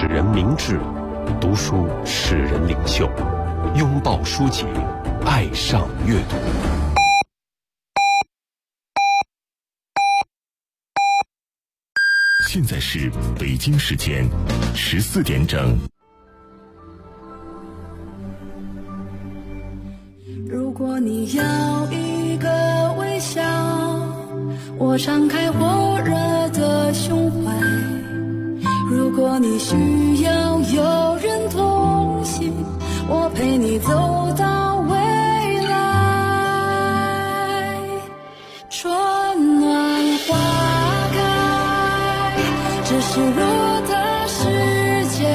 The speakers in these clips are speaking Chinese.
使人明智，读书使人领袖。拥抱书籍，爱上阅读。 现在是北京时间14点整。 如果你要一个微笑，我敞开火热的胸怀。如果你需要有人同行，我陪你走到未来。春暖花开，这是我的世界。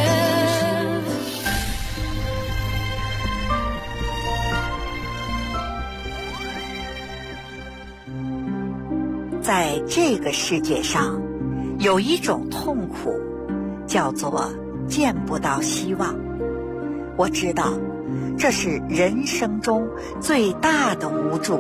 在这个世界上，有一种痛苦，叫做见不到希望。我知道，这是人生中最大的无助。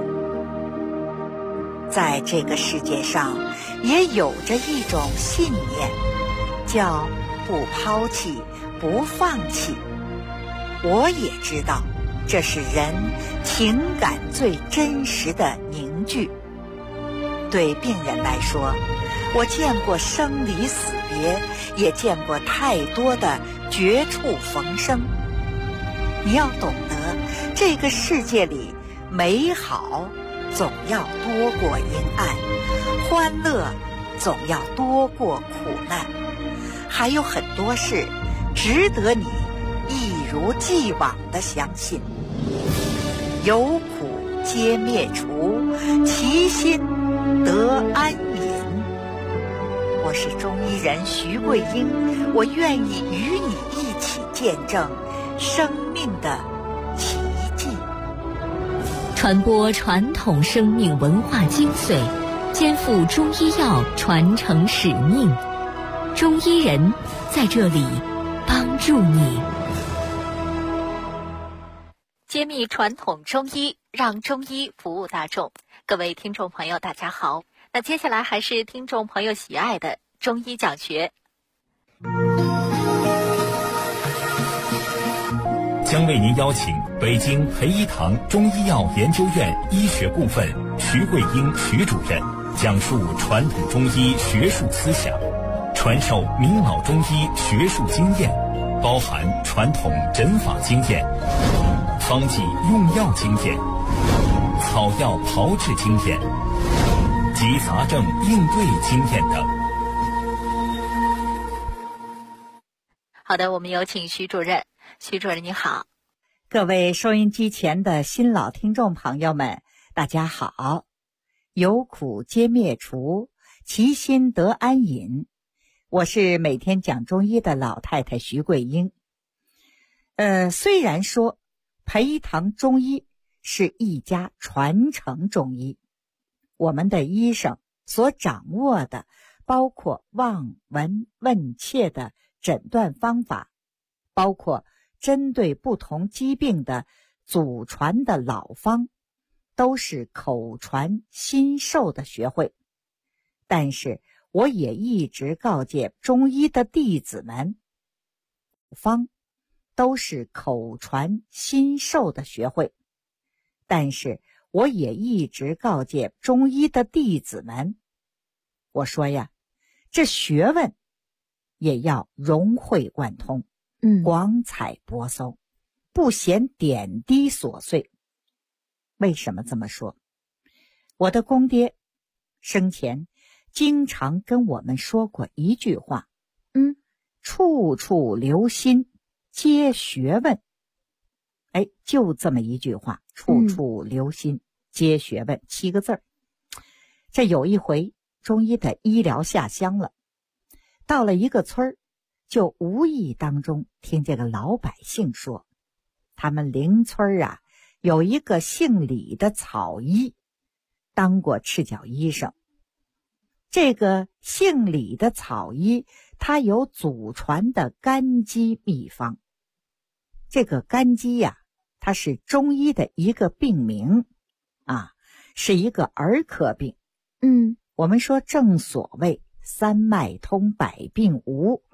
在这个世界上，也有着一种信念，叫不抛弃，不放弃。我也知道，这是人情感最真实的凝聚。对病人来说，我见过生离死别，也见过太多的绝处逢生。你要懂得，这个世界里美好总要多过阴暗，欢乐总要多过苦难，还有很多事值得你一如既往地相信。有苦皆灭除，其心得安隐。我是中医人徐桂英，我愿意与你一起见证生命的奇迹， 传播传统生命文化精髓，肩负中医药传承使命。中医人在这里帮助你，揭秘传统中医，让中医服务大众。各位听众朋友大家好，那接下来还是听众朋友喜爱的中医讲学。 将为您邀请北京培一堂中医药研究院医学部分徐桂英徐主任讲述传统中医学术思想，传授明老中医学术经验，包含传统诊法经验、方剂用药经验、草药炮制经验及杂症应对经验等。 好的，我们有请徐主任。徐主任你好。 各位收音机前的新老听众朋友们，大家好。有苦皆灭除，其心得安隐。我是每天讲中医的老太太徐桂英。虽然说培一堂中医是一家传承中医，我们的医生所掌握的包括望闻问切的诊断方法，包括针对不同疾病的祖传的老方，都是口传心授的学会。但是我也一直告诫中医的弟子们，方都是口传心授的学会。但是我也一直告诫中医的弟子们，我说呀，这学问也要融会贯通，广采博搜，不嫌点滴琐碎。为什么这么说？我的公爹生前经常跟我们说过一句话，处处留心皆学问。就这么一句话，处处留心皆学问，7个字儿。这有一回中医的医疗下乡了，到了一个村儿，就无意当中听这个老百姓说，他们邻村啊有一个姓李的草医，当过赤脚医生。这个姓李的草医，他有祖传的肝鸡秘方。这个肝鸡呀，它是中医的一个病名啊，是一个儿科病。我们说正所谓三脉通百病无，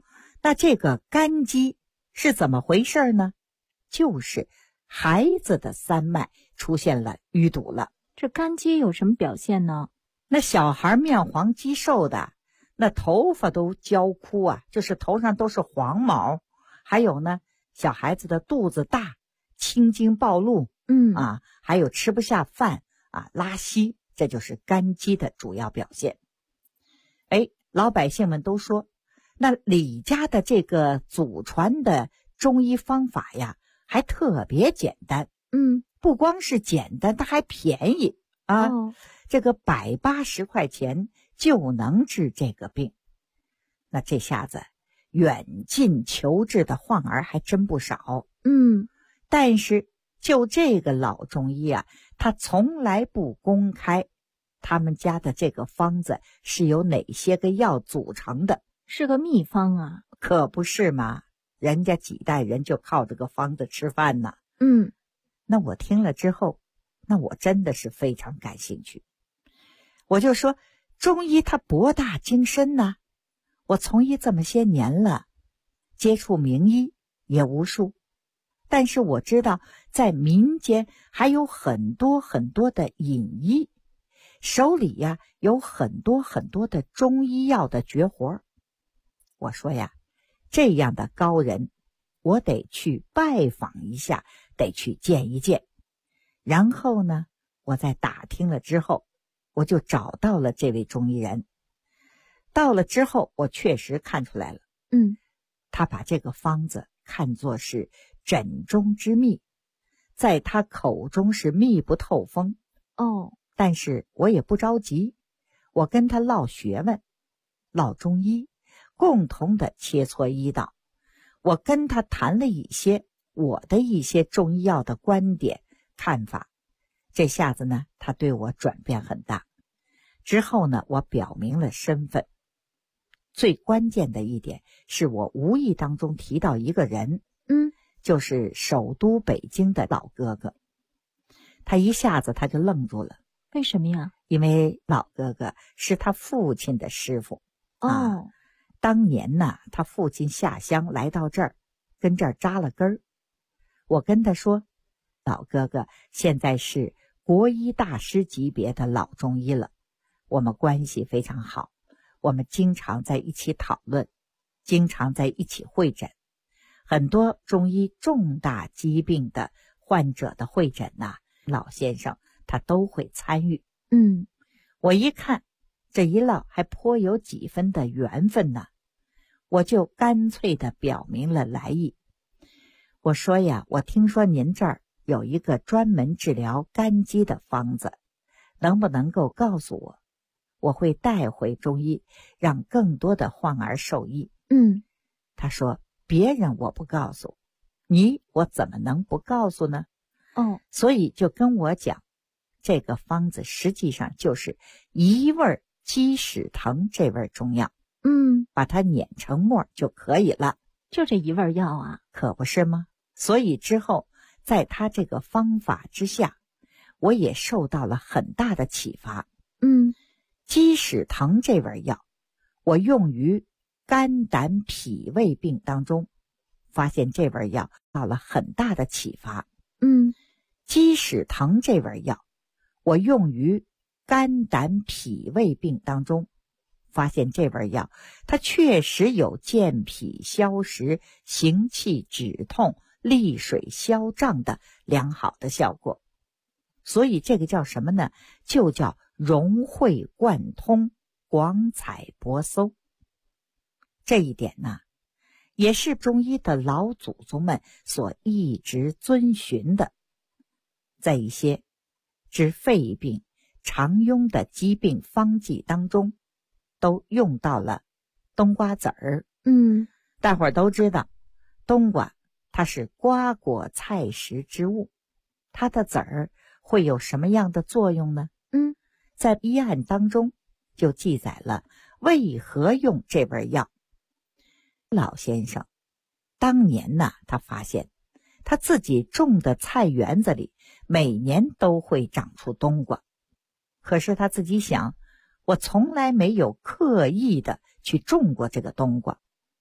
那这个肝积是怎么回事呢？就是孩子的三脉出现了淤堵了。 这肝积有什么表现呢？ 那小孩面黄肌瘦的，那头发都焦枯啊，就是头上都是黄毛。还有呢，小孩子的肚子大，青筋暴露，还有吃不下饭啊，拉稀，这就是肝积的主要表现。老百姓们都说，那李家的这个祖传的中医方法呀，还特别简单。不光是简单，它还便宜啊。这个180块钱就能治这个病。那这下子远近求治的患儿还真不少。但是就这个老中医啊，他从来不公开他们家的这个方子是由哪些个药组成的。 是个秘方啊。 可不是嘛，人家几代人就靠这个方子吃饭呢。那我听了之后，那我真的是非常感兴趣。我就说，中医它博大精深呢。我从医这么些年了，接触名医也无数，但是我知道在民间还有很多很多的隐医，手里呀有很多很多的中医药的绝活。我说呀，这样的高人我得去拜访一下，得去见一见。然后呢，我在打听了之后，我就找到了这位中医人。到了之后，我确实看出来了。他把这个方子看作是枕中之秘，在他口中是密不透风。但是我也不着急，我跟他唠学问，唠中医，共同的切磋医道。我跟他谈了一些我的一些中医药的观点看法。这下子呢，他对我转变很大。之后呢，我表明了身份。最关键的一点是我无意当中提到一个人，就是首都北京的老哥哥。他一下子他就愣住了。 为什么呀？ 因为老哥哥是他父亲的师傅。当年呢，他父亲下乡来到这儿，跟这儿扎了根儿。我跟他说，老哥哥现在是国医大师级别的老中医了，我们关系非常好，我们经常在一起讨论，经常在一起会诊。很多中医重大疾病的患者的会诊呐，老先生他都会参与。我一看这一唠还颇有几分的缘分呢，我就干脆的表明了来意。我说呀，我听说您这儿有一个专门治疗肝积的方子，能不能够告诉我？我会带回中医，让更多的患儿受益。他说，别人我不告诉你，我怎么能不告诉呢？所以就跟我讲，这个方子实际上就是一味鸡屎藤这味中药。把它碾成末就可以了。 就这一味药啊？ 可不是吗？所以之后在他这个方法之下，我也受到了很大的启发。鸡屎藤这味药我用于肝胆脾胃病当中，发现这味药到了很大的启发。鸡屎藤这味药我用于肝胆脾胃病当中，发现这味药它确实有健脾消食、行气止痛、利水消胀的良好的效果。所以这个叫什么呢？就叫融会贯通、广采博搜。这一点呢，也是中医的老祖宗们所一直遵循的。在一些治肺病常用的疾病方剂当中，都用到了冬瓜籽儿。大伙儿都知道，冬瓜它是瓜果菜食之物，它的籽儿会有什么样的作用呢？在医案当中就记载了为何用这味药。老先生当年呢，他发现他自己种的菜园子里每年都会长出冬瓜，可是他自己想，我从来没有刻意的去种过这个冬瓜。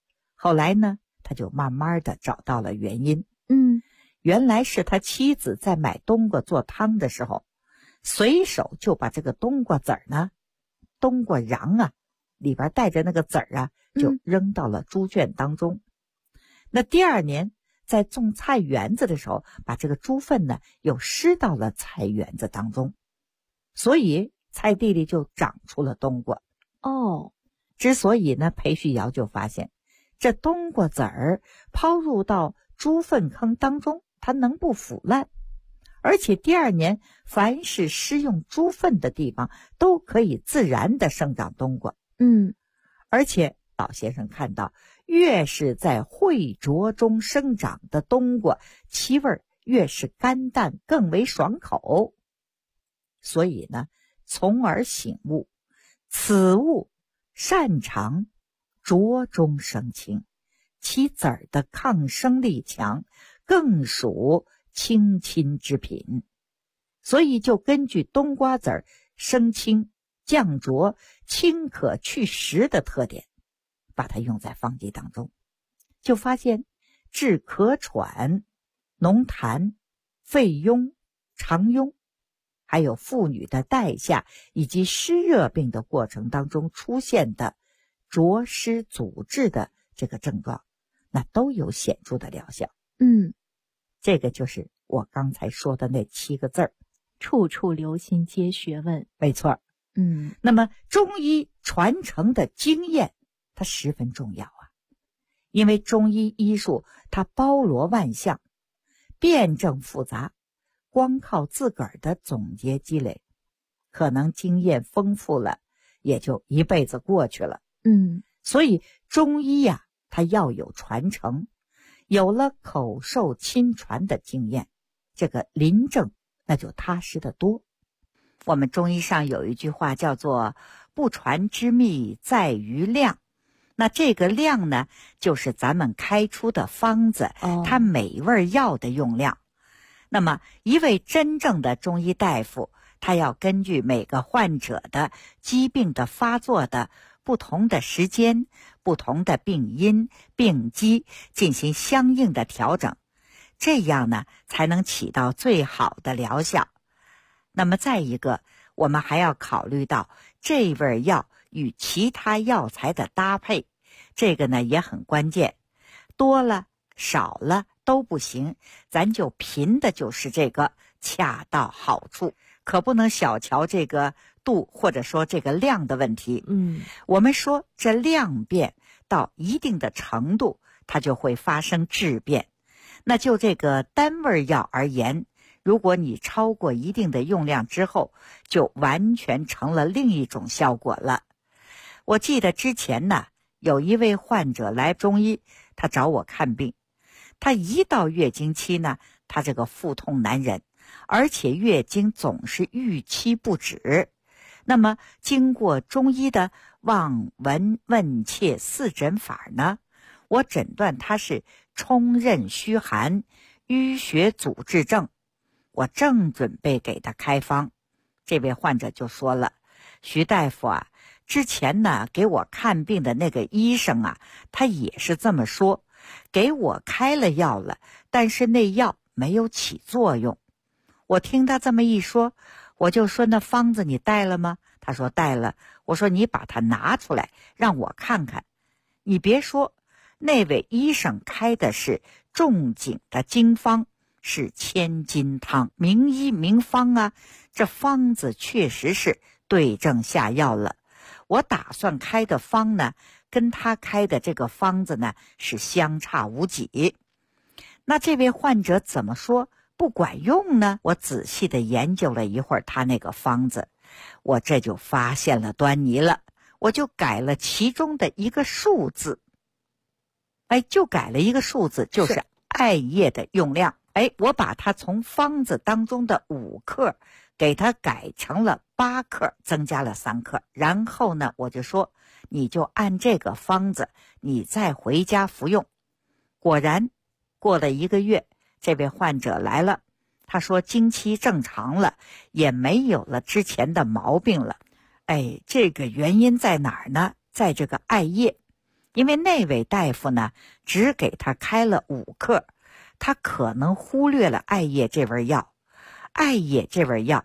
后来呢，他就慢慢的找到了原因。原来是他妻子在买冬瓜做汤的时候，随手就把这个冬瓜籽儿呢，冬瓜瓤啊，里边带着那个籽儿啊，就扔到了猪圈当中。那第二年在种菜园子的时候，把这个猪粪呢又施到了菜园子当中，所以菜地里就长出了冬瓜。之所以呢，裴旭尧就发现这冬瓜籽儿抛入到猪粪坑当中，它能不腐烂，而且第二年凡是施用猪粪的地方都可以自然的生长冬瓜。而且老先生看到，越是在秽浊中生长的冬瓜，其味越是甘淡，更为爽口。所以呢，从而醒悟，此物擅长浊中生清，其籽儿的抗生力强，更属清亲之品。所以就根据冬瓜籽儿生清、降浊、清可去湿的特点，把它用在方剂当中，就发现治咳喘、浓痰、肺痈、肠痈，还有妇女的带下以及湿热病的过程当中出现的浊湿阻滞的这个症状，那都有显著的疗效。这个就是我刚才说的那7个字儿， 处处留心皆学问。 没错。那么中医传承的经验它十分重要啊，因为中医医术它包罗万象，辩证复杂，光靠自个儿的总结积累，可能经验丰富了也就一辈子过去了。所以中医呀，它要有传承，有了口授亲传的经验，这个临证那就踏实得多。我们中医上有一句话叫做不传之秘在于量，那这个量呢，就是咱们开出的方子，它每味药的用量。那么一位真正的中医大夫，他要根据每个患者的疾病的发作的不同的时间、不同的病因、病机进行相应的调整，这样呢才能起到最好的疗效。那么再一个，我们还要考虑到这味药与其他药材的搭配，这个呢也很关键，多了少了都不行，咱就凭的就是这个恰到好处，可不能小瞧这个度或者说这个量的问题。我们说这量变到一定的程度，它就会发生质变。那就这个单味药而言，如果你超过一定的用量之后，就完全成了另一种效果了。我记得之前呢，有一位患者来中医，他找我看病，他一到月经期呢，他这个腹痛难忍，而且月经总是预期不止。那么经过中医的望闻问切4诊法呢，我诊断他是冲任虚寒、淤血阻滞症。我正准备给他开方，这位患者就说了，徐大夫啊，之前呢给我看病的那个医生啊，他也是这么说，给我开了药了，但是那药没有起作用。我听他这么一说，我就说那方子你带了吗？他说带了。我说你把它拿出来让我看看。你别说，那位医生开的是仲景的经方，是千金汤，名医名方啊，这方子确实是对症下药了。我打算开的方呢，跟他开的这个方子呢是相差无几。那这位患者怎么说不管用呢？我仔细的研究了一会儿他那个方子，我这就发现了端倪了，我就改了其中的一个数字。就改了一个数字，就是艾叶的用量。我把它从方子当中的5克给它改成了8克，增加了3克。然后呢，我就说你就按这个方子你再回家服用。果然过了1个月，这位患者来了，他说经期正常了，也没有了之前的毛病了。这个原因在哪儿呢？在这个艾叶。 因为那位大夫呢，只给他开了5克，他可能忽略了艾叶这味药。艾叶这味药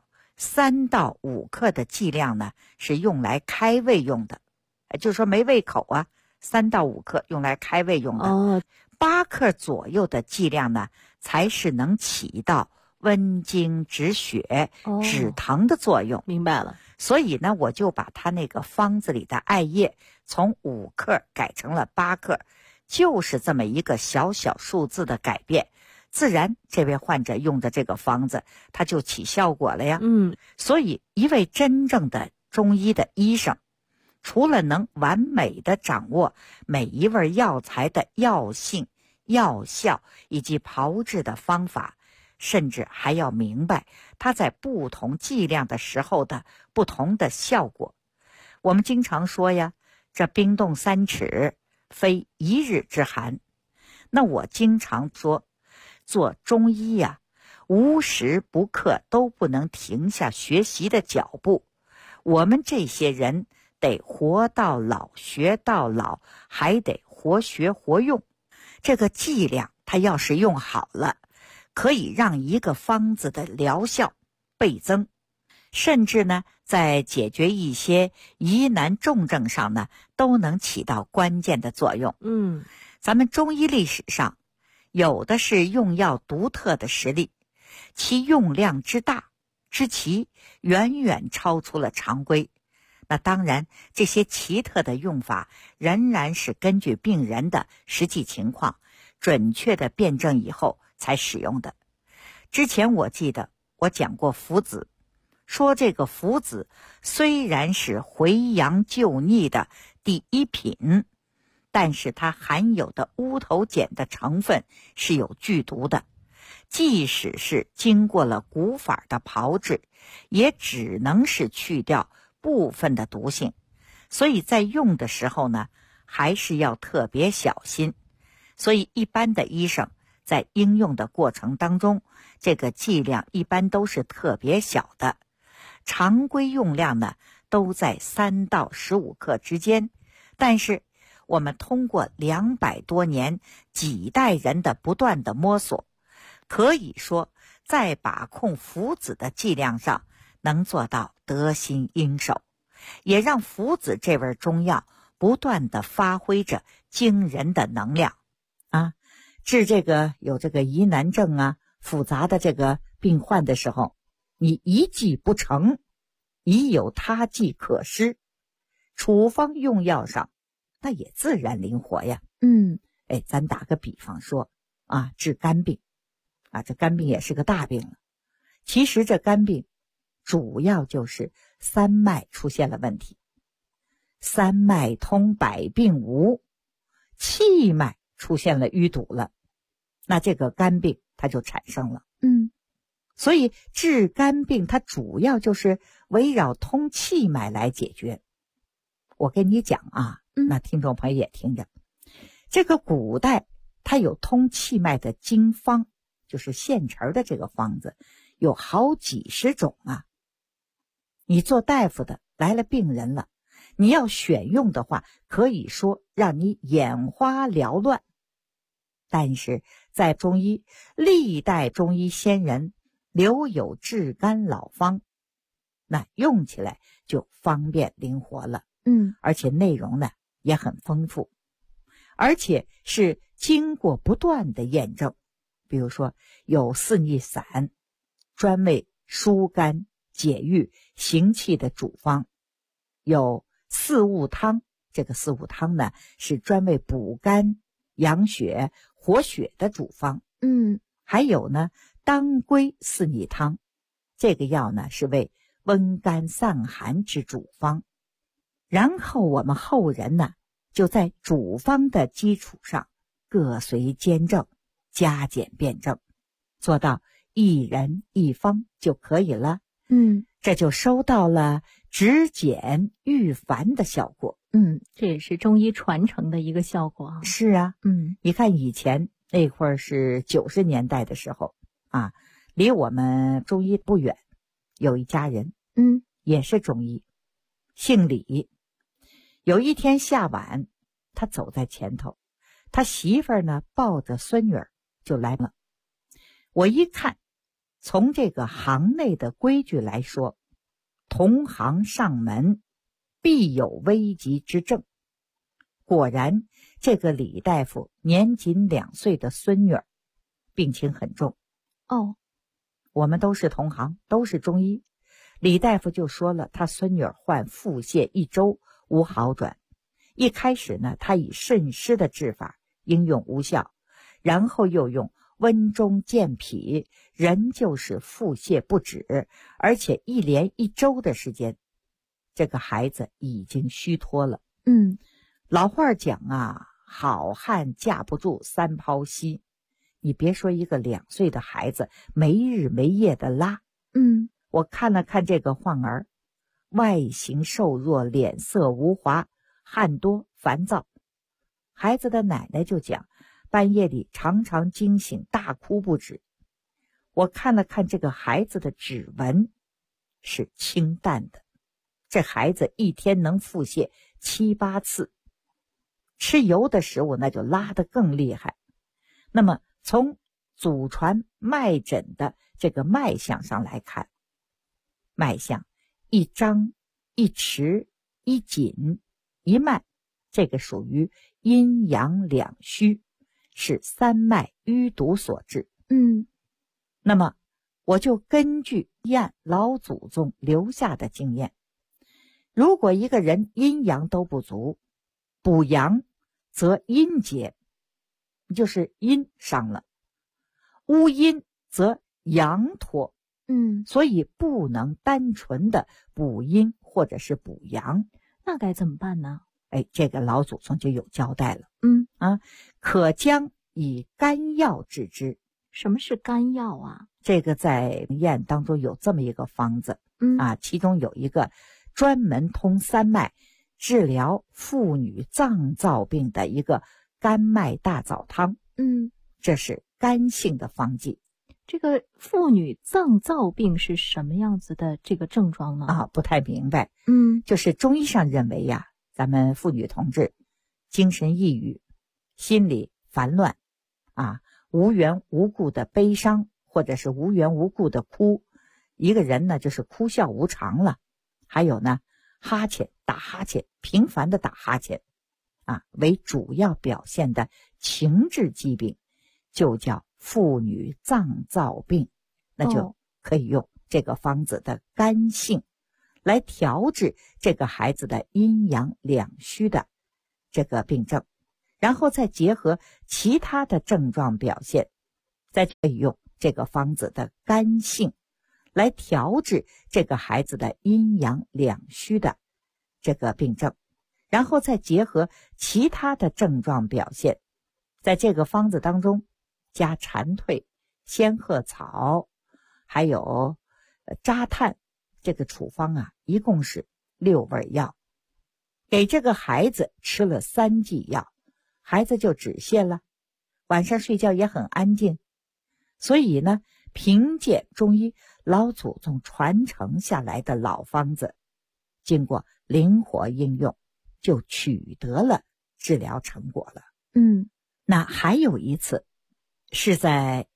3到5克的剂量呢，是用来开胃用的，就是说没胃口啊，3到5克用来开胃用的。8克左右的剂量呢，才是能起到温经止血、止疼的作用。 明白了。 所以呢，我就把他那个方子里的艾叶从5克改成了8克，就是这么一个小小数字的改变，自然这位患者用的这个方子他就起效果了呀。所以一位真正的中医的医生，除了能完美的掌握每一味药材的药性、药效以及炮制的方法，甚至还要明白它在不同剂量的时候的不同的效果。我们经常说呀，这冰冻3尺非一日之寒。那我经常说，做中医呀，无时不刻都不能停下学习的脚步。我们这些人得活到老学到老，还得活学活用。这个剂量它要是用好了，可以让一个方子的疗效倍增，甚至呢在解决一些疑难重症上呢都能起到关键的作用。咱们中医历史上有的是用药独特的实例，其用量之大之奇远远超出了常规。那当然，这些奇特的用法仍然是根据病人的实际情况，准确的辩证以后才使用的。之前我记得我讲过附子，说这个附子虽然是回阳救逆的第一品，但是它含有的乌头碱的成分是有剧毒的，即使是经过了古法的炮制，也只能是去掉部分的毒性，所以在用的时候呢，还是要特别小心。所以一般的医生在应用的过程当中，这个剂量一般都是特别小的，常规用量呢都在3到15克之间。但是我们通过200多年几代人的不断的摸索，可以说在把控附子的剂量上能做到得心应手，也让附子这味中药不断的发挥着惊人的能量啊！治这个有这个疑难症啊、复杂的这个病患的时候，你一剂不成，已有他剂可施，处方用药上那也自然灵活呀。咱打个比方说啊，治肝病啊，这肝病也是个大病了。其实这肝病主要就是三脉出现了问题，三脉通百病无，气脉出现了淤堵了，那这个肝病它就产生了。所以治肝病它主要就是围绕通气脉来解决。我跟你讲啊，那听众朋友也听着，这个古代它有通气脉的经方，就是现成的这个方子有好几十种啊。你做大夫的来了病人了，你要选用的话，可以说让你眼花缭乱。但是在中医，历代中医先人留有治肝老方，那用起来就方便灵活了。而且内容呢也很丰富，而且是经过不断的验证。比如说有四逆散，专为疏肝解郁行气的主方；有四物汤，这个四物汤呢是专为补肝养血活血的主方。还有呢当归四逆汤，这个药呢是为温肝散寒之主方。然后我们后人呢就在主方的基础上各随兼正，加减辩证，做到一人一方就可以了。这就收到了止减预烦的效果。 这也是中医传承的一个效果啊。 是啊，你看以前那会儿是90年代的时候啊，离我们中医不远，有一家人，也是中医，姓李。有一天下晚， 他走在前头，他媳妇儿呢抱着孙女儿就来了。我一看，从这个行内的规矩来说，同行上门必有危急之症。果然，这个李大夫年仅2岁的孙女儿病情很重。 哦， 我们都是同行，都是中医。李大夫就说了，他孙女儿患腹泻1周无好转。一开始呢，他以渗湿的治法应用无效，然后又用温中健脾，仍旧是腹泻不止，而且一连1周的时间，这个孩子已经虚脱了。老话讲啊，好汉架不住3泡稀。你别说一个2岁的孩子没日没夜的拉。我看了看这个患儿，外形瘦弱，脸色无华，汗多烦躁。孩子的奶奶就讲，半夜里常常惊醒，大哭不止。我看了看这个孩子的指纹，是清淡的。这孩子一天能腹泻7、8次，吃油的食物那就拉得更厉害。那么从祖传脉诊的这个脉象上来看，脉象一张、一迟、一紧、一慢，这个属于阴阳两虚，是3脉淤堵所致。那么我就根据验老祖宗留下的经验，如果一个人阴阳都不足，补阳则阴结，就是阴伤了；乌阴则阳脱。所以不能单纯的补阴或者是补阳。 那该怎么办呢？ 这个老祖宗就有交代了。可将以甘药治之。 什么是甘药啊？ 这个在验当中有这么一个方子。其中有一个专门通3脉治疗妇女脏燥病的一个甘麦大枣汤。这是甘性的方剂。 这个妇女脏燥病是什么样子的这个症状呢？ 不太明白。就是中医上认为呀，咱们妇女同志精神抑郁，心理烦乱，无缘无故的悲伤，或者是无缘无故的哭，一个人呢就是哭笑无常了。还有呢，打哈欠，频繁的打哈欠，为主要表现的情志疾病，就叫妇女脏燥病。那就可以用这个方子的甘性来调治这个孩子的阴阳两虚的这个病症，然后再结合其他的症状表现，再可以用这个方子的甘性来调治这个孩子的阴阳两虚的这个病症，然后再结合其他的症状表现，在这个方子当中加蝉蜕、仙鹤草，还有扎炭。这个处方一共是6味药，给这个孩子吃了3剂药，孩子就止泻了，晚上睡觉也很安静。所以呢，凭借中医老祖宗传承下来的老方子，经过灵活应用，就取得了治疗成果了。那还有一次是在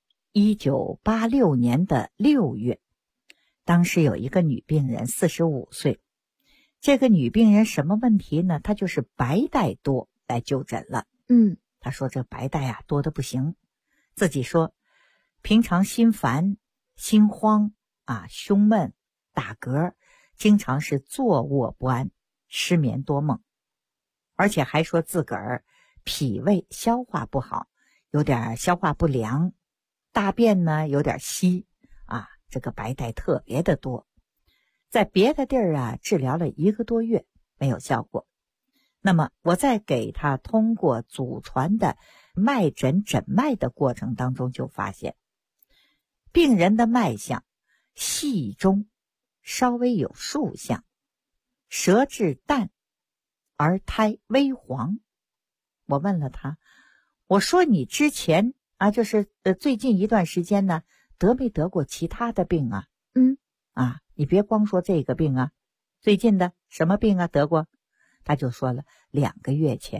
1986年的6月，当时有一个女病人45岁，这个女病人什么问题呢？她就是白带多来就诊了。她说这白带多得不行，自己说平常心烦、心慌胸闷、打嗝，经常是坐卧不安，失眠多梦，而且还说自个儿脾胃消化不好，有点消化不良，大便呢有点稀这个白带特别的多。在别的地儿治疗了1个多月没有效果，那么我在给他通过祖传的脉诊诊脉的过程当中，就发现病人的脉象细中稍微有数象，舌质淡而苔微黄。我问了他，我说你之前就是最近一段时间呢，得没得过其他的病啊？你别光说这个病最近的什么病得过？他就说了，2个月前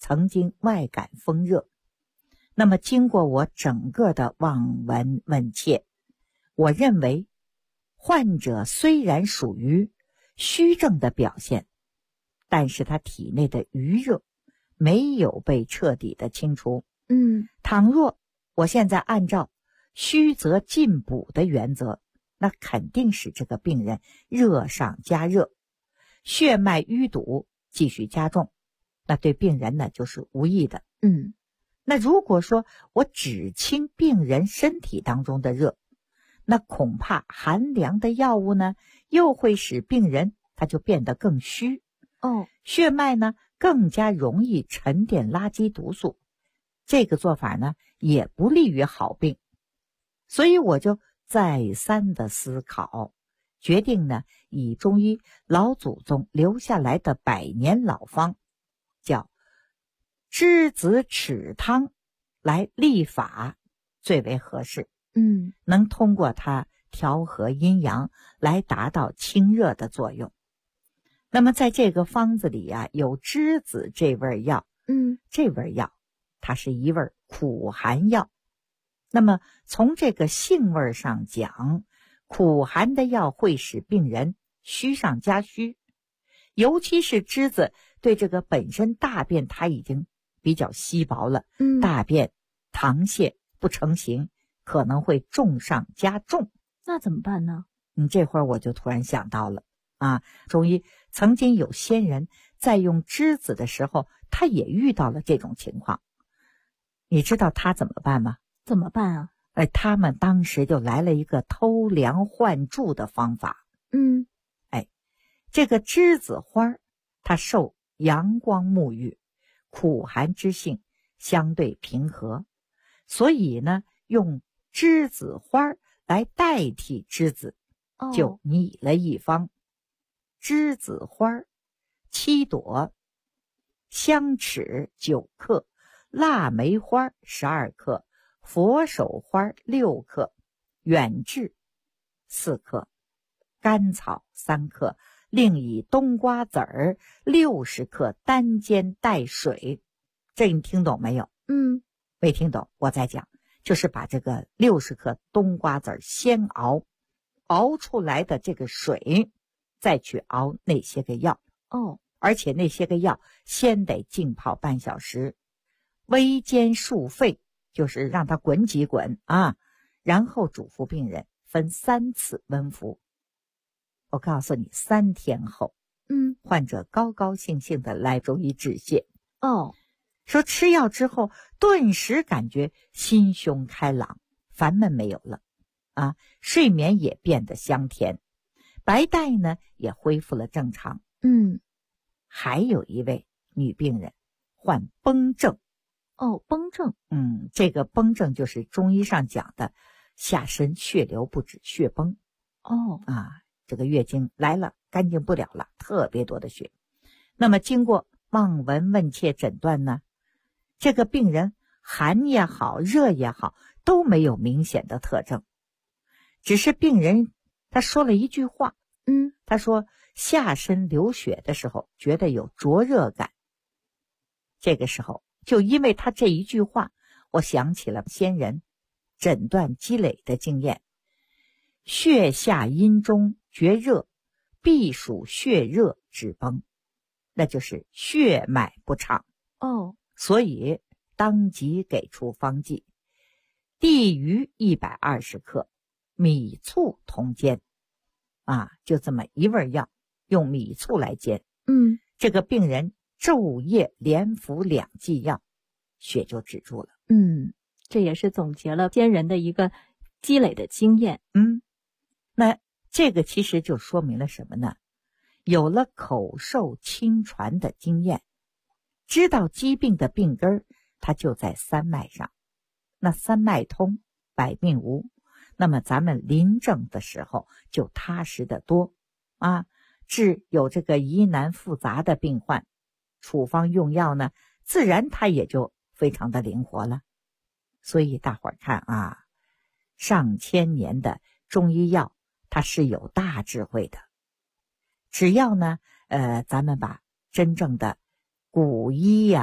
曾经外感风热。那么经过我整个的望闻问切，我认为患者虽然属于虚症的表现，但是他体内的余热没有被彻底的清除。倘若我现在按照虚则进补的原则，那肯定使这个病人热上加热，血脉淤堵继续加重，那对病人呢就是无益的。那如果说我只清病人身体当中的热，那恐怕寒凉的药物呢又会使病人他就变得更虚。血脉呢更加容易沉淀垃圾毒素，这个做法呢也不利于好病。所以我就再三的思考，决定呢以中医老祖宗留下来的100年老方，叫栀子豉汤来立法最为合适。能通过它调和阴阳来达到清热的作用。那么在这个方子里啊，有栀子这味药。这味药它是一味苦寒药。那么从这个性味上讲，苦寒的药会使病人虚上加虚，尤其是栀子对这个本身大便它已经比较稀薄了，大便溏泻不成形，可能会重上加重。 那怎么办呢？ 这会儿我就突然想到了中医曾经有先人在用栀子的时候，他也遇到了这种情况。你知道他怎么办吗？ 怎么办啊？ 他们当时就来了一个偷梁换柱的方法。这个栀子花它受阳光沐浴，苦寒之性相对平和，所以呢用栀子花来代替栀子，就拟了一方：栀子花7朵，香豉9克，腊梅花12克，佛手花6克，远志4克，甘草3克，另以冬瓜子儿60克单煎带水。这你听懂没有？没听懂，我再讲。就是把这个60克冬瓜子儿先熬出来的这个水，再去熬那些个药。而且那些个药先得浸泡半小时，微煎数沸，就是让它滚几滚然后嘱咐病人分3次温服。我告诉你，3天后患者高高兴兴的来中医致谢。说吃药之后顿时感觉心胸开朗，烦闷没有了睡眠也变得香甜，白带呢也恢复了正常。还有一位女病人患崩症。 崩症。 这个崩症就是中医上讲的下身血流不止，血崩。这个月经来了干净不了了，特别多的血。那么经过望闻问切诊断呢，这个病人寒也好热也好都没有明显的特征，只是病人他说了一句话。他说下身流血的时候觉得有灼热感。这个时候就因为他这一句话，我想起了先人诊断积累的经验：血下阴中觉热，必属血热之崩，那就是血脉不畅。所以当即给出方剂：地榆120克，米醋同煎。就这么一味药，用米醋来煎。这个病人昼夜连服2剂药，血就止住了。 这也是总结了先人的一个积累的经验。 那这个其实就说明了什么呢？有了口授亲传的经验，知道疾病的病根它就在3脉上。那3脉通，百病无。那么咱们临症的时候就踏实得多治有这个疑难复杂的病患，处方用药呢，自然它也就非常的灵活了。所以大伙儿看上千年的中医药它是有大智慧的。只要呢咱们把真正的古医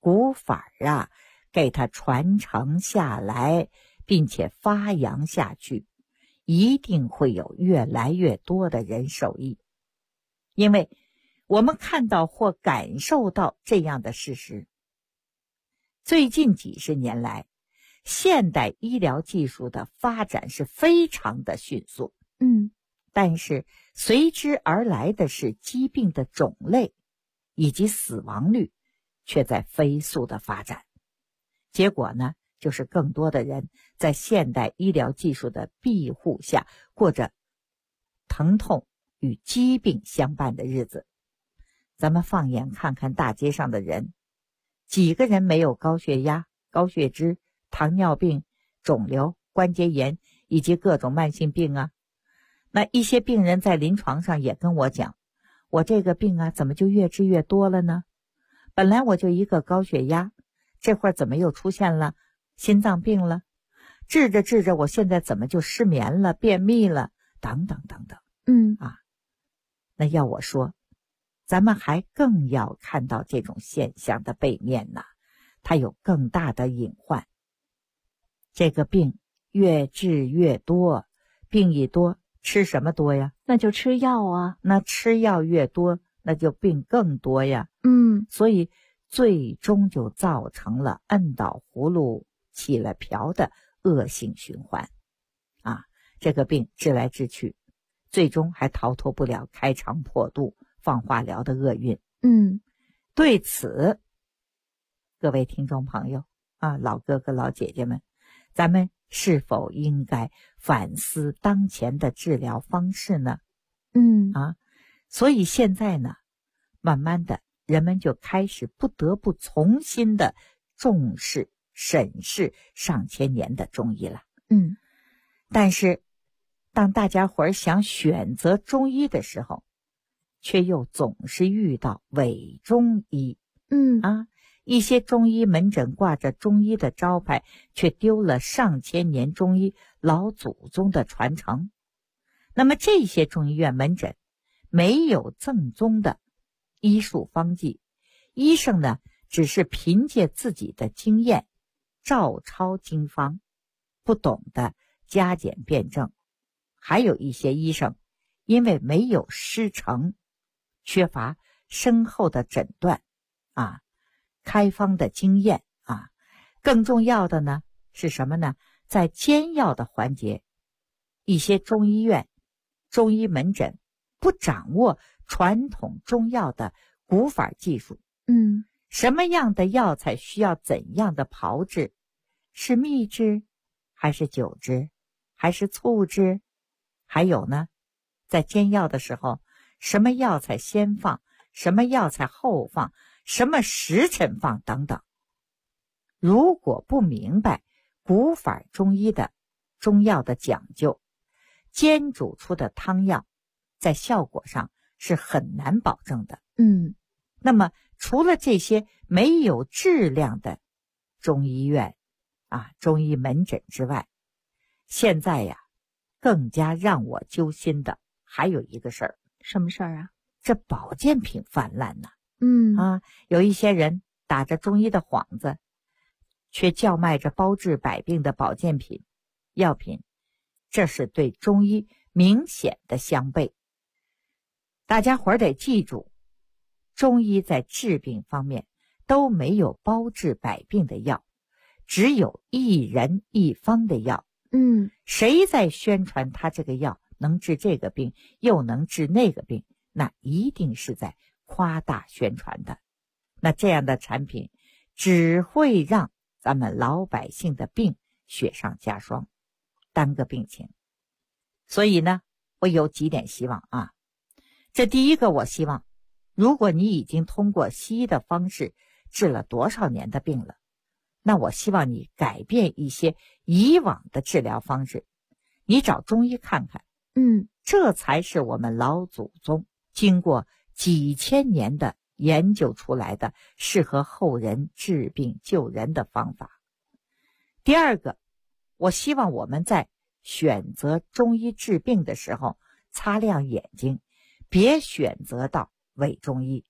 古法啊，给它传承下来，并且发扬下去，一定会有越来越多的人受益。因为我们看到或感受到这样的事实，最近几十年来，现代医疗技术的发展是非常的迅速，但是随之而来的是疾病的种类以及死亡率却在飞速的发展。结果呢，就是更多的人在现代医疗技术的庇护下，过着疼痛与疾病相伴的日子。咱们放眼看看大街上的人，几个人没有高血压、高血脂、糖尿病、肿瘤、关节炎以及各种慢性病啊？那一些病人在临床上也跟我讲，我这个病啊，怎么就越治越多了呢？本来我就一个高血压，这会儿怎么又出现了心脏病了？治着治着，我现在怎么就失眠了、便秘了？等等等等。那要我说，咱们还更要看到这种现象的背面呢，它有更大的隐患。这个病越治越多，病一多，吃什么多呀？ 那就吃药啊。 那吃药越多，那就病更多呀。所以最终就造成了摁倒葫芦起了瓢的恶性循环啊！这个病治来治去，最终还逃脱不了开肠破肚、放化疗的厄运。对此，各位听众朋友啊，老哥哥老姐姐们，咱们是否应该反思当前的治疗方式呢？所以现在呢，慢慢的人们就开始不得不重新的重视、审视上千年的中医了。但是当大家伙儿想选择中医的时候，却又总是遇到伪中医。一些中医门诊挂着中医的招牌，却丢了上千年中医老祖宗的传承。那么这些中医院门诊没有正宗的医术方剂，医生呢只是凭借自己的经验照抄经方，不懂得加减辩证。还有一些医生因为没有师承，缺乏深厚的诊断开方的经验更重要的呢是什么呢？在煎药的环节，一些中医院、中医门诊不掌握传统中药的古法技术。什么样的药材需要怎样的炮制？是蜜制还是酒制还是醋制？还有呢，在煎药的时候，什么药材先放，什么药材后放，什么时辰放等等。如果不明白古法中医的中药的讲究，煎煮出的汤药在效果上是很难保证的。那么除了这些没有质量的中医院中医门诊之外，现在呀更加让我揪心的还有一个事儿。 什么事儿啊？ 这保健品泛滥呢。有一些人打着中医的幌子，却叫卖着包治百病的保健品、药品，这是对中医明显的相悖。大家伙儿得记住，中医在治病方面都没有包治百病的药，只有一人一方的药。谁在宣传他这个药能治这个病，又能治那个病，那一定是在夸大宣传的。那这样的产品只会让咱们老百姓的病雪上加霜，耽搁病情。所以呢，我有几点希望这第一个，我希望如果你已经通过西医的方式治了多少年的病了，那我希望你改变一些以往的治疗方式，你找中医看看。这才是我们老祖宗经过几千年的研究出来的适合后人治病救人的方法。第二个，我希望我们在选择中医治病的时候擦亮眼睛，别选择到伪中医，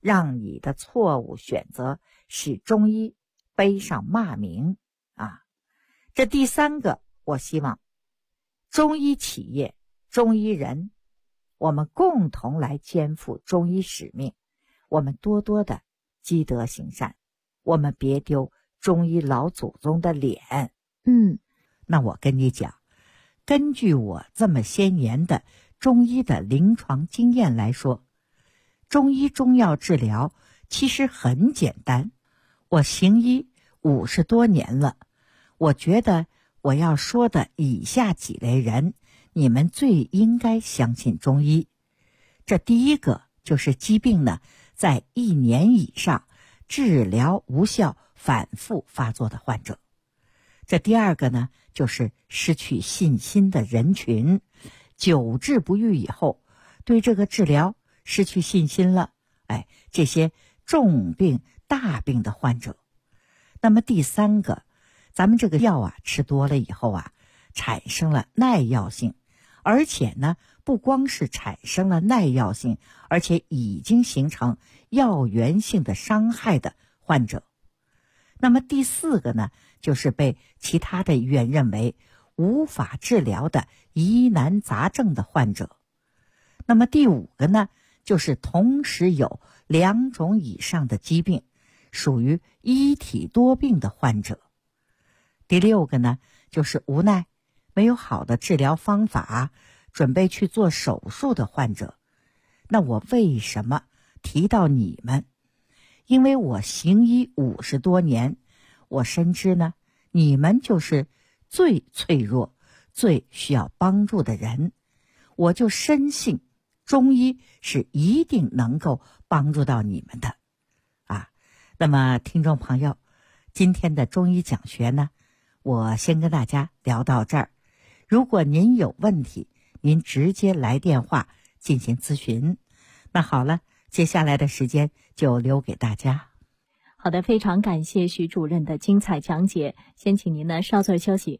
让你的错误选择使中医背上骂名啊。这第三个，我希望中医企业、中医人，我们共同来肩负中医使命，我们多多的积德行善，我们别丢中医老祖宗的脸。那我跟你讲，根据我这么些年的中医的临床经验来说，中医中药治疗其实很简单。我行医50多年了，我觉得我要说的以下几类人，你们最应该相信中医。这第一个就是疾病呢，在1年以上治疗无效反复发作的患者。这第二个呢，就是失去信心的人群，久治不愈以后，对这个治疗失去信心了，这些重病大病的患者。那么第三个，咱们这个药啊吃多了以后啊，产生了耐药性，而且呢不光是产生了耐药性，而且已经形成药源性的伤害的患者。那么第四个呢，就是被其他的医院认为无法治疗的疑难杂症的患者。那么第五个呢，就是同时有2种以上的疾病，属于一体多病的患者。第六个呢，就是无奈没有好的治疗方法，准备去做手术的患者。那我为什么提到你们？因为我行医50多年，我深知呢，你们就是最脆弱、最需要帮助的人。我就深信中医是一定能够帮助到你们的啊。那么听众朋友，今天的中医讲学呢，我先跟大家聊到这儿。如果您有问题，您直接来电话进行咨询。那好了，接下来的时间就留给大家。 好的，非常感谢徐主任的精彩讲解。先请您呢稍作休息。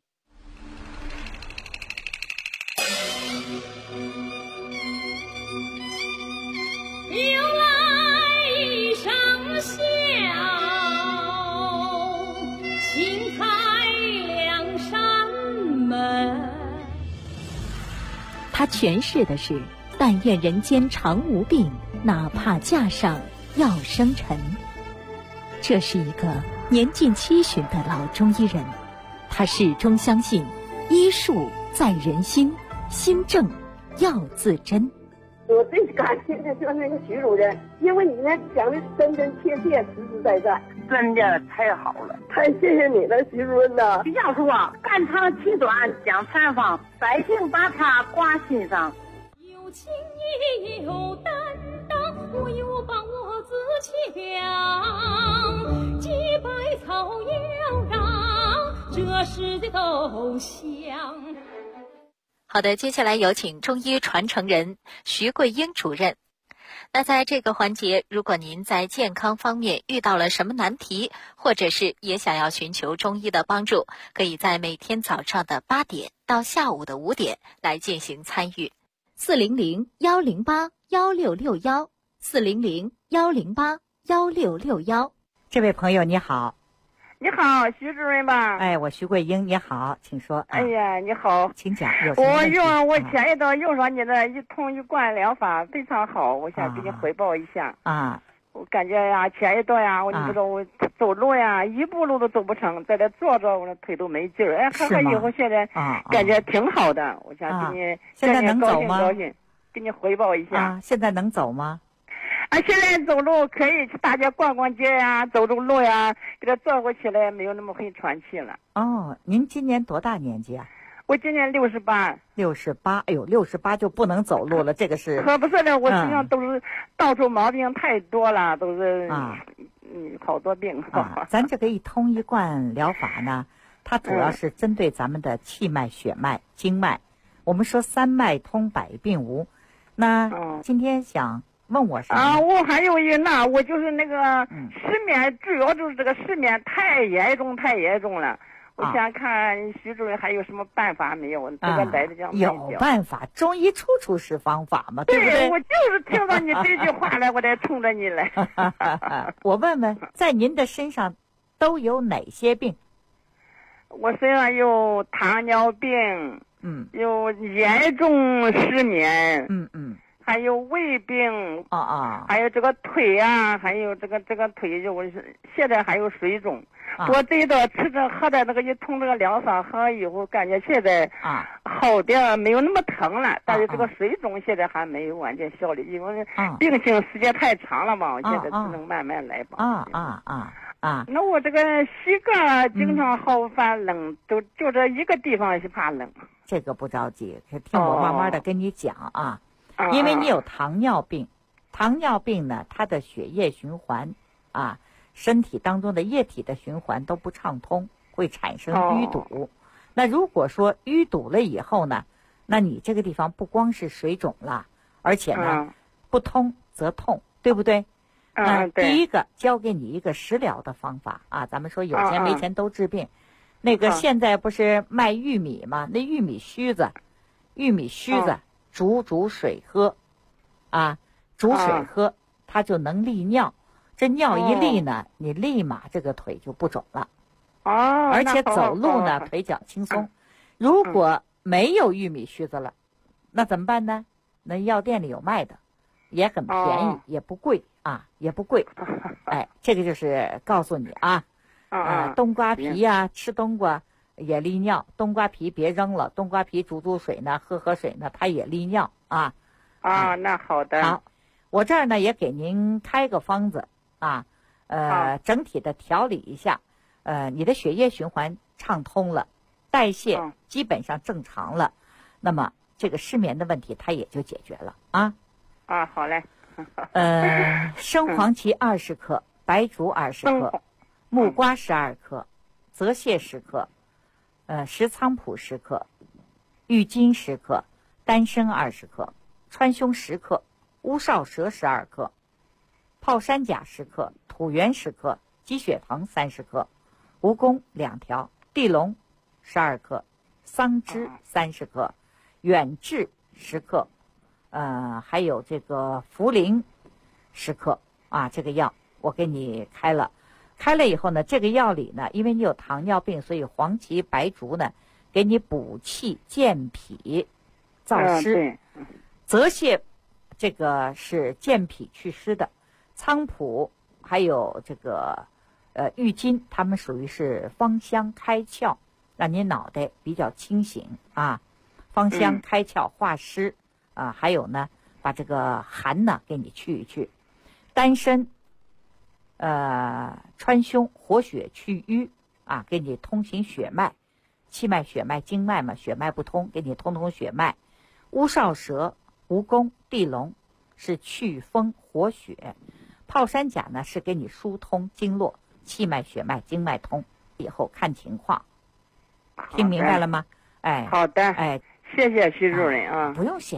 他诠释的是但愿人间常无病，哪怕架上药生尘。这是一个年近70的老中医人，他始终相信医术在人心，心正药自真。 我最感谢的就是那个徐主任，因为你呢讲的真真切切、实实在在， 真的太好了， 太谢谢你了，徐主任呐！ 徐教授啊，肝肠气短讲禅方，百姓把它挂心上。 有情也有担当，我有把握自强，几百草要让这世界都香。 好的，接下来有请中医传承人徐桂英主任。那在这个环节，如果您在健康方面遇到了什么难题，或者是也想要寻求中医的帮助，可以在每天早上的8点到下午的5点来进行参与。 400-108-1661 400-108-1661。 这位朋友你好。 你好，徐主任吧？ 我徐桂英，你好，请说。 哎呀，你好， 请讲。 我前一段用上你的一通一贯疗法，非常好，我想给你汇报一下。我感觉呀，前一段呀，你不知道我走路呀，一步路都走不成，在这坐着，我的腿都没劲儿。喝以后现在感觉挺好的，我想给你现在能走吗？ 给你汇报一下。 现在能走吗？ 现在走路可以去大街逛逛街呀，走走路呀，给它坐活起来，没有那么会喘气了。 您今年多大年纪啊？ 我今年68。 68，哎呦，68就不能走路了，这个是。 可不是的，我身上都是到处毛病太多了，都是好多病。 咱这个一通一贯疗法呢，它主要是针对咱们的气脉、血脉、经脉。我们说三脉通，百病无。那今天想问我什么？ 我还有一那，我就是那个失眠，主要就是这个失眠太严重了。 我想看徐主任还有什么办法没有？这个来的这样有办法，中医处处是方法嘛，对不对？ 我就是听到你这句话来，我才冲着你来。 我问问，在您的身上都有哪些病？ 我身上有糖尿病，有严重失眠，还有胃病，还有这个腿啊，还有这个腿就是现在还有水肿。我这道吃着喝的那个一通这个疗法喝以后，感觉现在好点，没有那么疼了，但是这个水肿现在还没有完全消离，因为病情时间太长了嘛，我现在只能慢慢来吧。那我这个膝盖经常好发冷，就这一个地方是怕冷。 这个不着急，听我慢慢的跟你讲啊。因为你有糖尿病，糖尿病呢，它的血液循环身体当中的液体的循环都不畅通，会产生淤堵。那如果说淤堵了以后呢，那你这个地方不光是水肿了，而且呢，不通则痛，对不对？第一个教给你一个食疗的方法咱们说有钱没钱都治病。那个现在不是卖玉米吗？那玉米须子煮水喝，煮水喝，它就能利尿。这尿一利呢，你立马这个腿就不肿了。而且走路呢，腿脚轻松。如果没有玉米须子了，那怎么办呢？那药店里有卖的，也很便宜，也不贵也不贵。这个就是告诉你冬瓜皮吃冬瓜也利尿，冬瓜皮别扔了，冬瓜皮煮水呢，喝水呢，它也利尿那好的。 好，我这儿呢也给您开个方子整体的调理一下，你的血液循环畅通了，代谢基本上正常了，那么这个失眠的问题它也就解决了好嘞。 生黄芪20克，白术20克，木瓜12克，泽泻10克，石菖蒲10克，郁金10克，丹参20克，川芎10克，乌少蛇12克，泡山甲10克，土元10克，鸡血藤30克，蜈蚣2条，地龙12克，桑枝30克，远志10克，还有这个茯苓10克这个药我给你开了以后呢，这个药里呢，因为你有糖尿病，所以黄芪白术呢给你补气健脾燥湿。泽泻这个是健脾祛湿的，菖蒲还有这个郁金，它们属于是芳香开窍，让你脑袋比较清醒芳香开窍化湿还有呢，把这个寒呢给你去一去。丹参川芎活血祛瘀给你通行血脉，气脉血脉经脉嘛，血脉不通，给你通血脉。乌少蛇蜈蚣地龙是祛风活血，泡山甲呢是给你疏通经络，气脉血脉经脉通，以后看情况。听明白了吗？ 好的。谢谢徐主任不用谢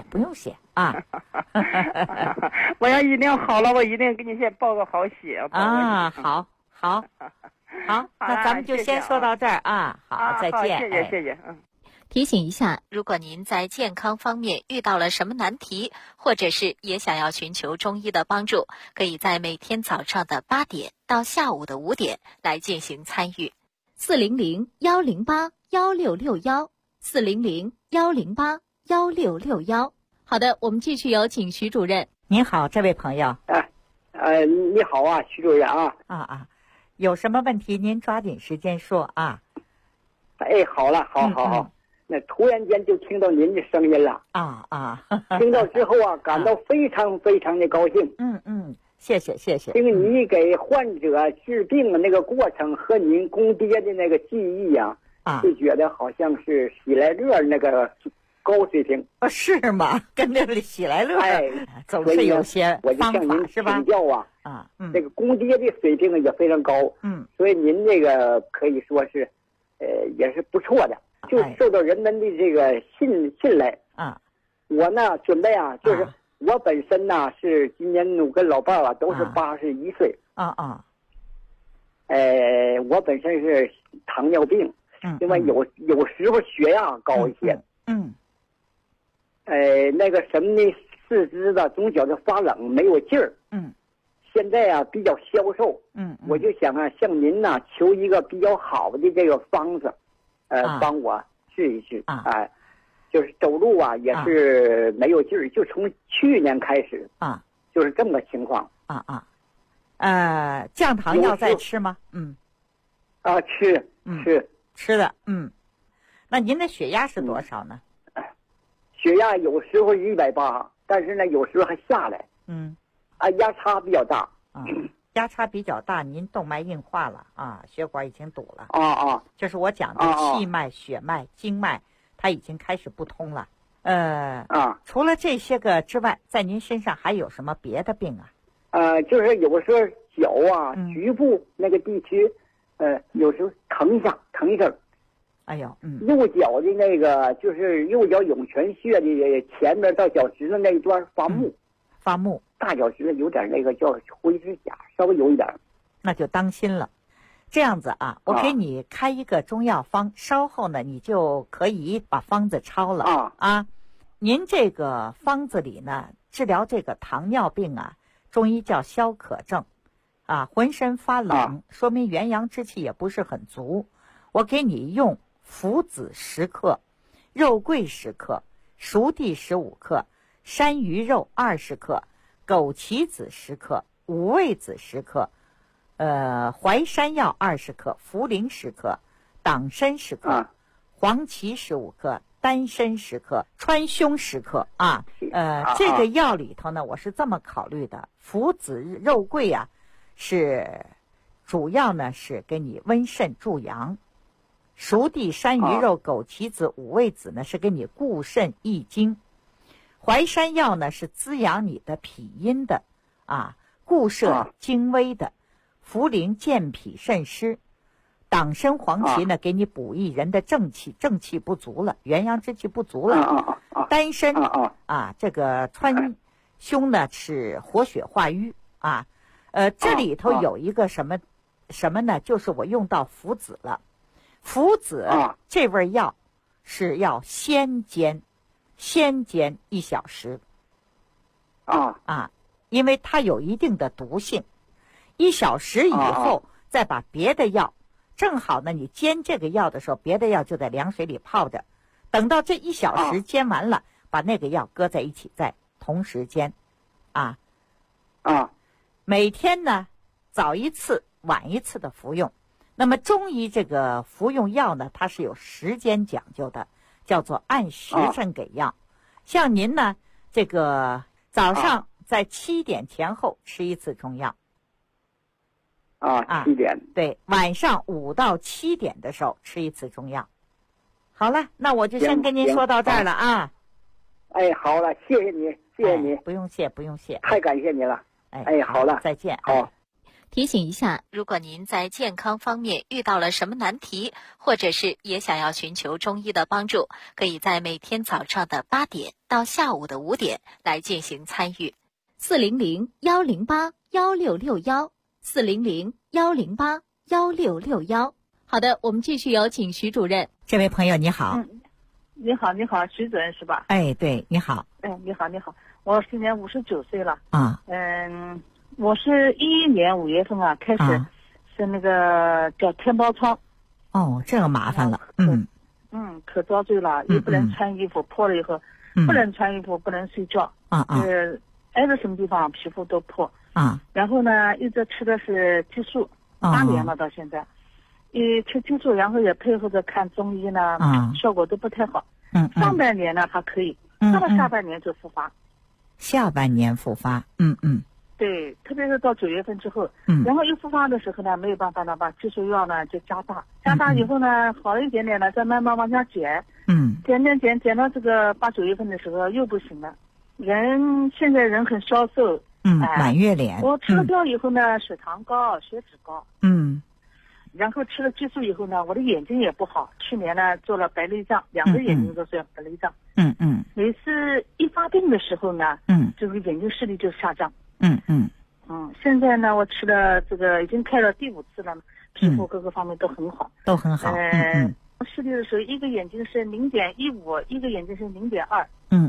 我要一定好了，我一定给你先报个好喜好，那咱们就先说到这儿好，再见。 谢谢。 提醒一下，如果您在健康方面遇到了什么难题，或者是也想要寻求中医的帮助，可以在每天早上的8点到下午的5点来进行参与。400-108-1661，400-108-1661。好的，我们继续有请徐主任。 您好，这位朋友。 你好徐主任有什么问题您抓紧时间说好了，好。那突然间就听到您的声音了听到之后感到非常非常的高兴。 谢谢。 听你给患者治病的那个过程和您公爹的那个记忆就觉得好像是喜来乐那个高水平是吗？跟那个喜来乐总是有些方法是吧？ 请教这个公爹的水平也非常高所以您这个可以说是也是不错的，就受到人们的这个信赖我呢准备就是我本身呢是今年我跟老伴儿都是81岁我本身是糖尿病另外有时候血压高一些。那个什么呢，四肢的总觉得发冷，没有劲儿。现在啊比较消瘦。我就想啊，向您呐求一个比较好的这个方子，帮我试一试。就是走路啊也是没有劲儿，就从去年开始就是这么个情况。 降糖药在吃吗？吃的。那您的血压是多少呢？ 血压有时候180，但是呢有时候还下来。压差比较大。 压差比较大，您动脉硬化了血管已经堵了。就是我讲的气脉、血脉、经脉，它已经开始不通了。除了这些个之外，在您身上还有什么别的病啊？ 就是有时候脚啊、局部那个地区，有时候疼一下。 哎呦， 右脚的那个就是右脚涌泉穴的前面到脚趾头那一段发木，大脚趾头有点那个叫灰指甲，稍微有一点， 那就当心了。这样子我给你开一个中药方，稍后呢你就可以把方子抄了。您这个方子里呢，治疗这个糖尿病中医叫消渴症浑身发冷，说明元阳之气也不是很足。我给你用附子10克，肉桂10克，熟地15克，山萸肉20克，枸杞子10克，五味子10克，淮山药20克，茯苓10克，党参10克，黄芪15克，丹参10克，川芎10克这个药里头呢，我是这么考虑的：附子肉桂是主要呢是给你温肾助阳，熟地、山萸肉、枸杞子、五味子呢是给你固肾益精，淮山药呢是滋养你的脾阴的固摄精微的，茯苓健脾肾湿，党参、黄芪呢给你补益人的正气不足了，元阳之气不足了。丹参这个川芎呢是活血化瘀这里头有一个什么呢？就是我用到附子了。附子这味药是要先煎1小时因为它有一定的毒性。1小时以后再把别的药，正好呢你煎这个药的时候，别的药就在凉水里泡着，等到这1小时煎完了，把那个药搁在一起，再同时煎每天呢早一次晚一次的服用。那么中医这个服用药呢，它是有时间讲究的，叫做按时辰给药。像您呢这个早上在7点前后吃1次中药 7点对，晚上5到7点的时候吃1次中药。好了，那我就先跟您说到这儿了好了，谢谢你不用谢， 太感谢你了。好了， 再见。 提醒一下，如果您在健康方面遇到了什么难题，或者是也想要寻求中医的帮助，可以在每天早上的8点到下午的5点来进行参与。400-108-1661 400-108-1661。好的，我们继续有请徐主任。 这位朋友你好。 你好，徐主任是吧？ 对，你好。 你好，我今年59岁了。我是11年5月份开始是那个叫天疱疮。 这个麻烦了。 可遭罪了，也不能穿衣服，破了以后不能穿衣服，不能睡觉。挨着什么地方皮肤都破。然后呢，一直吃的是激素，8年了到现在。吃激素，然后也配合着看中医呢，效果都不太好。上半年呢还可以，到了下半年就复发。 下半年复发。 对，特别是到9月份之后，然后一复发的时候呢，没有办法呢，把激素药呢就加大以后呢，好了一点点了，再慢慢往下减。减到这个8、9月份的时候又不行了。现在人很消瘦。 满月脸。 我吃了药以后呢，血糖高，血脂高。然后吃了激素以后呢，我的眼睛也不好。去年呢做了白内障，2个眼睛都是白内障。每次一发病的时候呢，这个眼睛视力就下降。现在呢，我吃了这个已经开了第5次了，皮肤各个方面都很好。 视力的时候，一个眼睛是0.15，一个眼睛是0.2。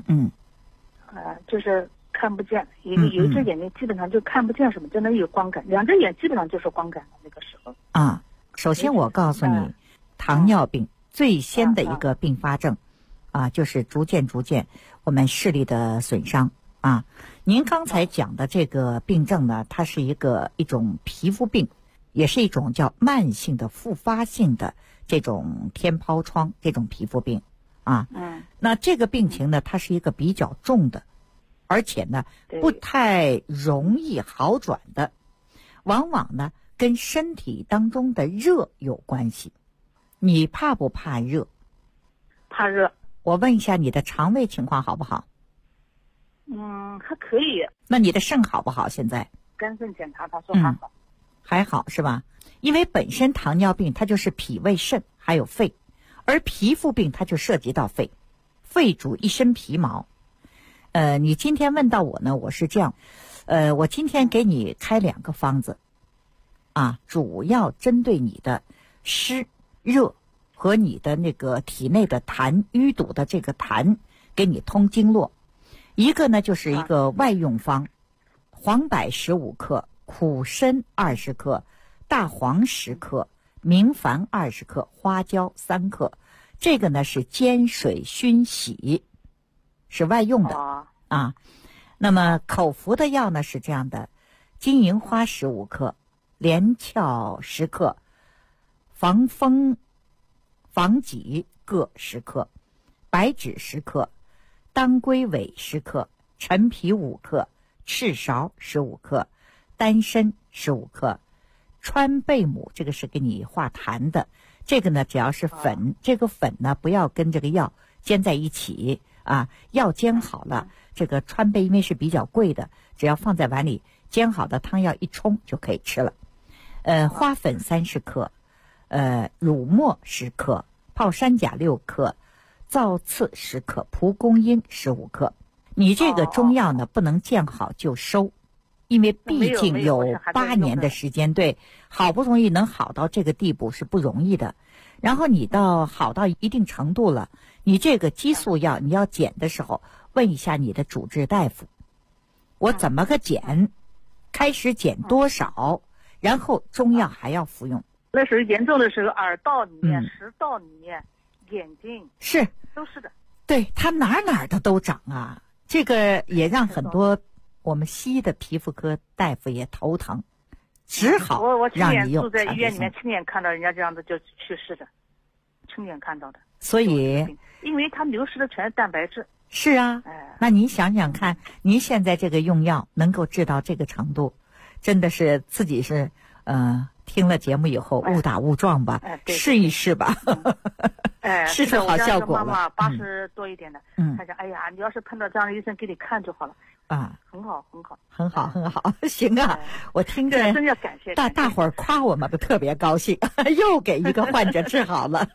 就是看不见，有一只眼睛基本上就看不见什么，就能有光感，两只眼基本上就是光感的那个时候。 首先我告诉你，糖尿病最先的一个并发症，就是逐渐我们视力的损伤。您刚才讲的这个病症呢，它是一种皮肤病，也是一种叫慢性的复发性的这种天疱疮这种皮肤病。那这个病情呢，它是一个比较重的，而且呢不太容易好转的，往往呢跟身体当中的热有关系。你怕不怕热？ 怕热。 我问一下你的肠胃情况好不好？ 还可以。 那你的肾好不好？现在肝肾检查他说还好。 还好是吧？因为本身糖尿病它就是脾胃肾还有肺，而皮肤病它就涉及到肺，肺主一身皮毛。你今天问到我呢，我是这样，我今天给你开2个方子，主要针对你的湿热和你的那个体内的痰淤堵的这个痰，给你通经络。一个呢就是一个外用方，黄柏15克，苦参20克，大黄10克，明矾20克，花椒3克。这个呢是煎水熏洗，是外用的那么口服的药呢是这样的：金银花15克，连翘10克，防风防己各10克，白芷10克，当归尾10克，陈皮5克，赤芍15克，丹参15克，川贝母，这个是给你化痰的。这个呢只要是粉，这个粉呢不要跟这个药煎在一起药煎好了，这个川贝因为是比较贵的，只要放在碗里煎好的汤药一冲就可以吃了。花粉30克，乳末10克，泡山甲6克，皂刺10克，蒲公英15克。你这个中药呢不能见好就收，因为毕竟有8年的时间，对，好不容易能好到这个地步是不容易的。然后你好到一定程度了，你这个激素药你要减的时候，问一下你的主治大夫，我怎么个减，开始减多少，然后中药还要服用。 那时候严重的时候，耳道里面、食道里面、眼睛是都是的。 对，它哪的都长这个也让很多我们西医的皮肤科大夫也头疼，只好让你用。 我住在医院里面，亲眼看到人家这样子就去世的，亲眼看到的。 所以， 因为它流失的全是蛋白质。 是那您想想看，您现在这个用药能够治到这个程度，真的是自己是听了节目以后误打误撞吧，试一试吧。试出好效果了。 我妈妈80多一点的，她讲，哎呀，你要是碰到这样的医生，给你看就好了。很好， 很好，行我听着真要感谢大伙儿夸我们都特别高兴，又给一个患者治好了。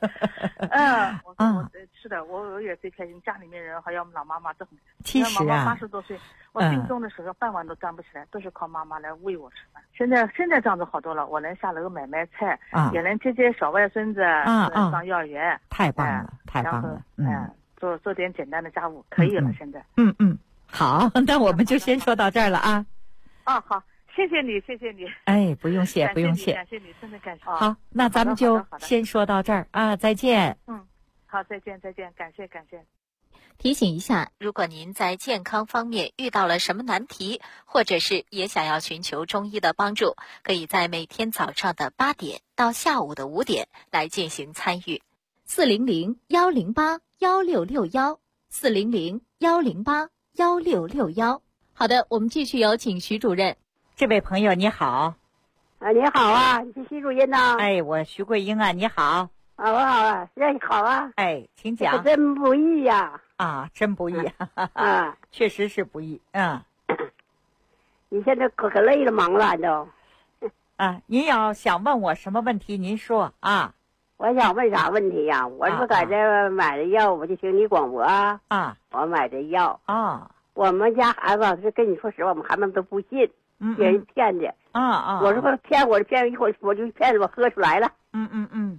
是的，我也最开心，家里面人还有我们老妈妈都很。 其实妈妈80多岁，我病重的时候饭碗都端不起来，都是靠妈妈来喂我吃饭。现在这样子好多了，我能下楼买菜，也能接小外孙子上幼儿园。 太棒了，太棒了。 做点简单的家务可以了。现在好，那我们就先说到这儿了好，谢谢你。 哎，不用谢， 感谢你，真的感谢。 好，那咱们就先说到这儿再见。 好，再见，感谢。 提醒一下，如果您在健康方面遇到了什么难题，或者是也想要寻求中医的帮助，可以在每天早上的8点到下午的5点来进行参与。400-108-1661，400-108-1661。好的，我们继续有请徐主任。 这位朋友你好。 你好你是徐主任呐。 我徐桂英你好。 我好你好请讲。 这真不易呀。 真不易。确实是不易。 你现在可累了，忙了都。 您要想问我什么问题，您说我想问啥问题呀？我是在这买的药，我就听你广播我买的药我们家孩子是跟你说实话，我们孩子都不信，别人骗的我说骗我，骗一会儿我就骗我喝出来了。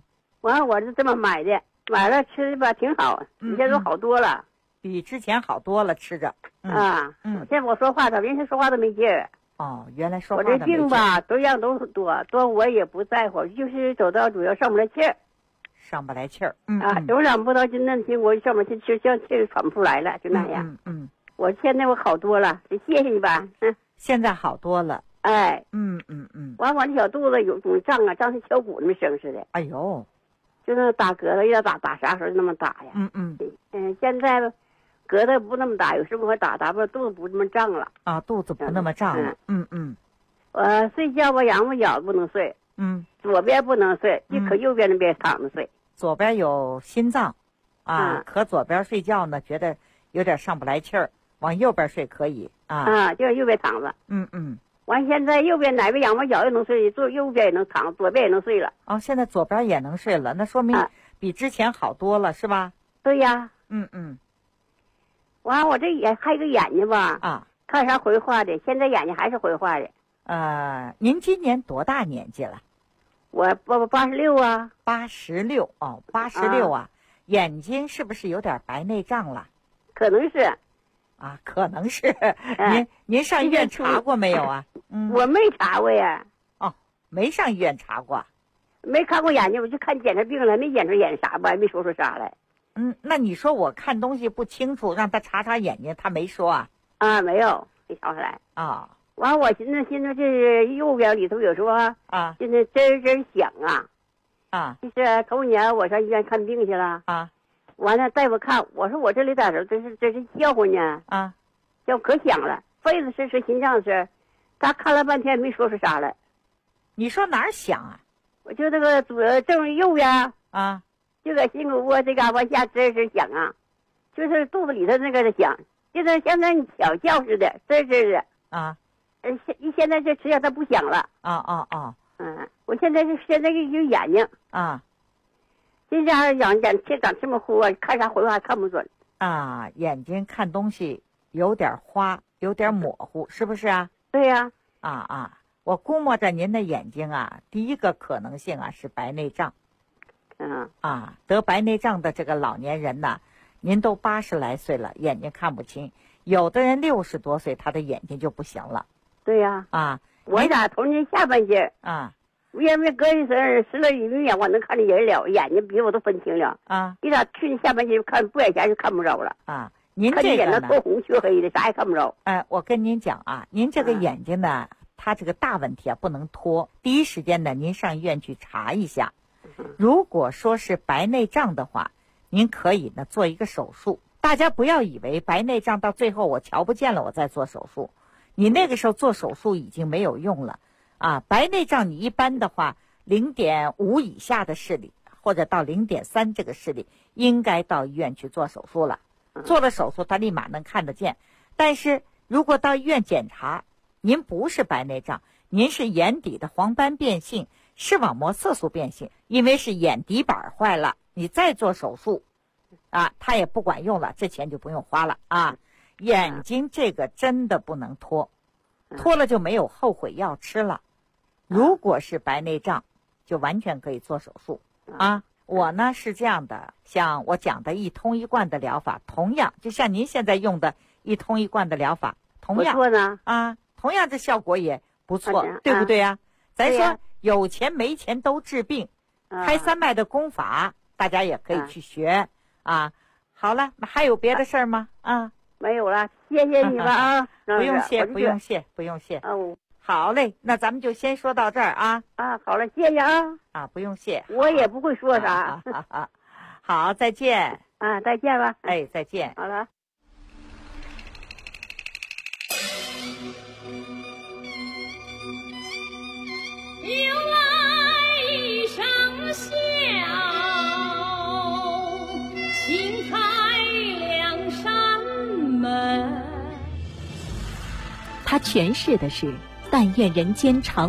完我是这么买的，买了吃的吧挺好，比现在都好多了， 比之前好多了，吃着。 现在我说话怎么人家说话都没劲儿。 哦，原来说话我这病吧，多样都是多我也不在乎，就是走到主要上不来气儿。 上不来气儿。 总长不到就那天我上不去气，像气喘不出来了，就那样。我现在我好多了，得谢谢你吧。 现在好多了。 哎。完我这小肚子有种胀啊，胀成敲鼓那么声似的。 哎呦。 就那打嗝子要打啥时候那么打呀？现在嗝子不那么打，有时候我打不肚子不这么胀了。 啊，肚子不那么胀了。 我睡觉吧，仰卧脚不能睡。左边不能睡，就可右边那边躺着睡。 左边有心脏，可左边睡觉呢，觉得有点上不来气儿，往右边睡可以就右边躺着。完现在右边哪边仰卧脚也能睡，右边也能躺，左边也能睡了。 哦，现在左边也能睡了，那说明比之前好多了，是吧？ 对呀。完我这还有个眼睛吧，看啥回化的，现在眼睛还是回化的。 您今年多大年纪了？ 我86啊。 86哦，86啊，眼睛是不是有点白内障了？ 可能是。 可能是。您上医院查过没有啊？ 我没查过呀。 哦，没上医院查过。 没看过眼睛，我就看检查病了，没检查眼啥吧，没说出啥来。 那你说我看东西不清楚，让他查查眼睛，他没说啊？ 没有，没查出来。完我寻思这右边里头有时候现在真响就是头年我上医院看病去了完了大夫看我说我这里咋着这是叫唤呢叫可响了，肺子是心脏是，他看了半天没说出啥来。 你说哪儿响啊？ 我就这个正右边就在心口窝这嘎往下吱响就是肚子里头那个响，就是像那小叫似的吱的现在这吃药它不响了。我现在有眼睛这家眼天长这么糊看啥回话看不准眼睛看东西有点花，有点模糊，是不是啊？ 对呀。 我估摸着您的眼睛第一个可能性是白内障。得白内障的这个老年人呢，您都80来岁了，眼睛看不清，有的人60多岁他的眼睛就不行了。 对呀。我咋头年下半截我也没隔一10来余眼我能看见人了，眼睛鼻子我都分清了你咋去年下半截看不眼前就看不着了您这个呢眼睛脱红黢黑的，啥也看不着。 我跟您讲您这个眼睛呢它这个大问题不能拖，第一时间呢您上医院去查一下。如果说是白内障的话，您可以呢做一个手术。大家不要以为白内障到最后我瞧不见了我再做手术，你那个时候做手术已经没有用了白内障你一般的话 0.5 以下的视力或者到 0.3 这个视力应该到医院去做手术了。做了手术他立马能看得见。但是如果到医院检查您不是白内障，您是眼底的黄斑变性，视网膜色素变性，因为是眼底板坏了，你再做手术它也不管用了，这钱就不用花了眼睛这个真的不能拖，拖了就没有后悔药吃了。如果是白内障就完全可以做手术我呢是这样的，像我讲的一通一贯的疗法，同样就像您现在用的一通一贯的疗法，同样同样这效果也不错，对不对咱说有钱没钱都治病，开三脉的功法大家也可以去学好了，那还有别的事儿吗没有了，谢谢你吧不用谢不用谢不用谢好嘞，那咱们就先说到这儿好了，谢谢不用谢， 我也不会说啥好，再见再见吧。 再见。 好了。 又来一声笑，轻开两扇门。 他诠释的是但愿人间常